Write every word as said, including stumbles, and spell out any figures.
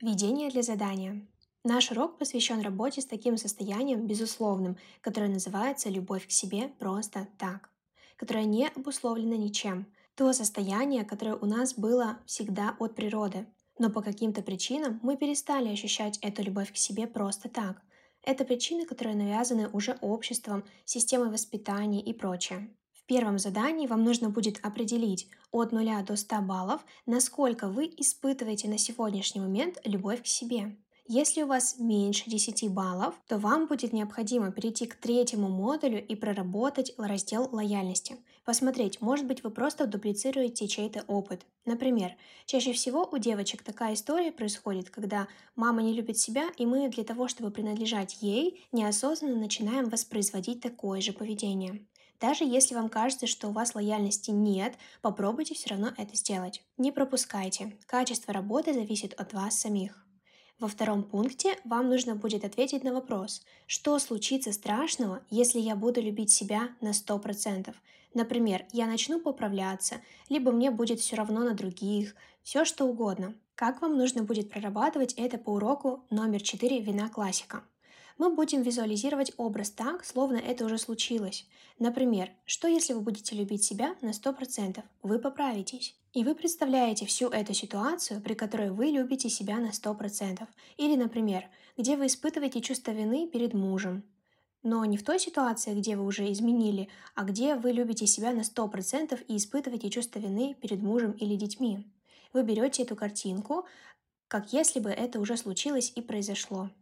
Введение для задания. Наш урок посвящен работе с таким состоянием безусловным, которое называется «любовь к себе просто так», которое не обусловлено ничем. То состояние, которое у нас было всегда от природы. Но по каким-то причинам мы перестали ощущать эту любовь к себе просто так. Это причины, которые навязаны уже обществом, системой воспитания и прочее. В первом задании вам нужно будет определить от нуля до ста баллов, насколько вы испытываете на сегодняшний момент любовь к себе. Если у вас меньше десяти баллов, то вам будет необходимо перейти к третьему модулю и проработать раздел лояльности. Посмотреть, может быть, вы просто дуплицируете чей-то опыт. Например, чаще всего у девочек такая история происходит, когда мама не любит себя, и мы для того, чтобы принадлежать ей, неосознанно начинаем воспроизводить такое же поведение. Даже если вам кажется, что у вас лояльности нет, попробуйте все равно это сделать. Не пропускайте. Качество работы зависит от вас самих. Во втором пункте вам нужно будет ответить на вопрос, что случится страшного, если я буду любить себя на сто процентов. Например, я начну поправляться, либо мне будет все равно на других, все что угодно. Как вам нужно будет прорабатывать это по уроку номер четыре «Вина классика». Мы будем визуализировать образ так, словно это уже случилось. Например, что если вы будете любить себя на сто процентов, вы поправитесь. И вы представляете всю эту ситуацию, при которой вы любите себя на сто процентов. Или, например, где вы испытываете чувство вины перед мужем. Но не в той ситуации, где вы уже изменили, а где вы любите себя на сто процентов и испытываете чувство вины перед мужем или детьми. Вы берете эту картинку, как если бы это уже случилось и произошло.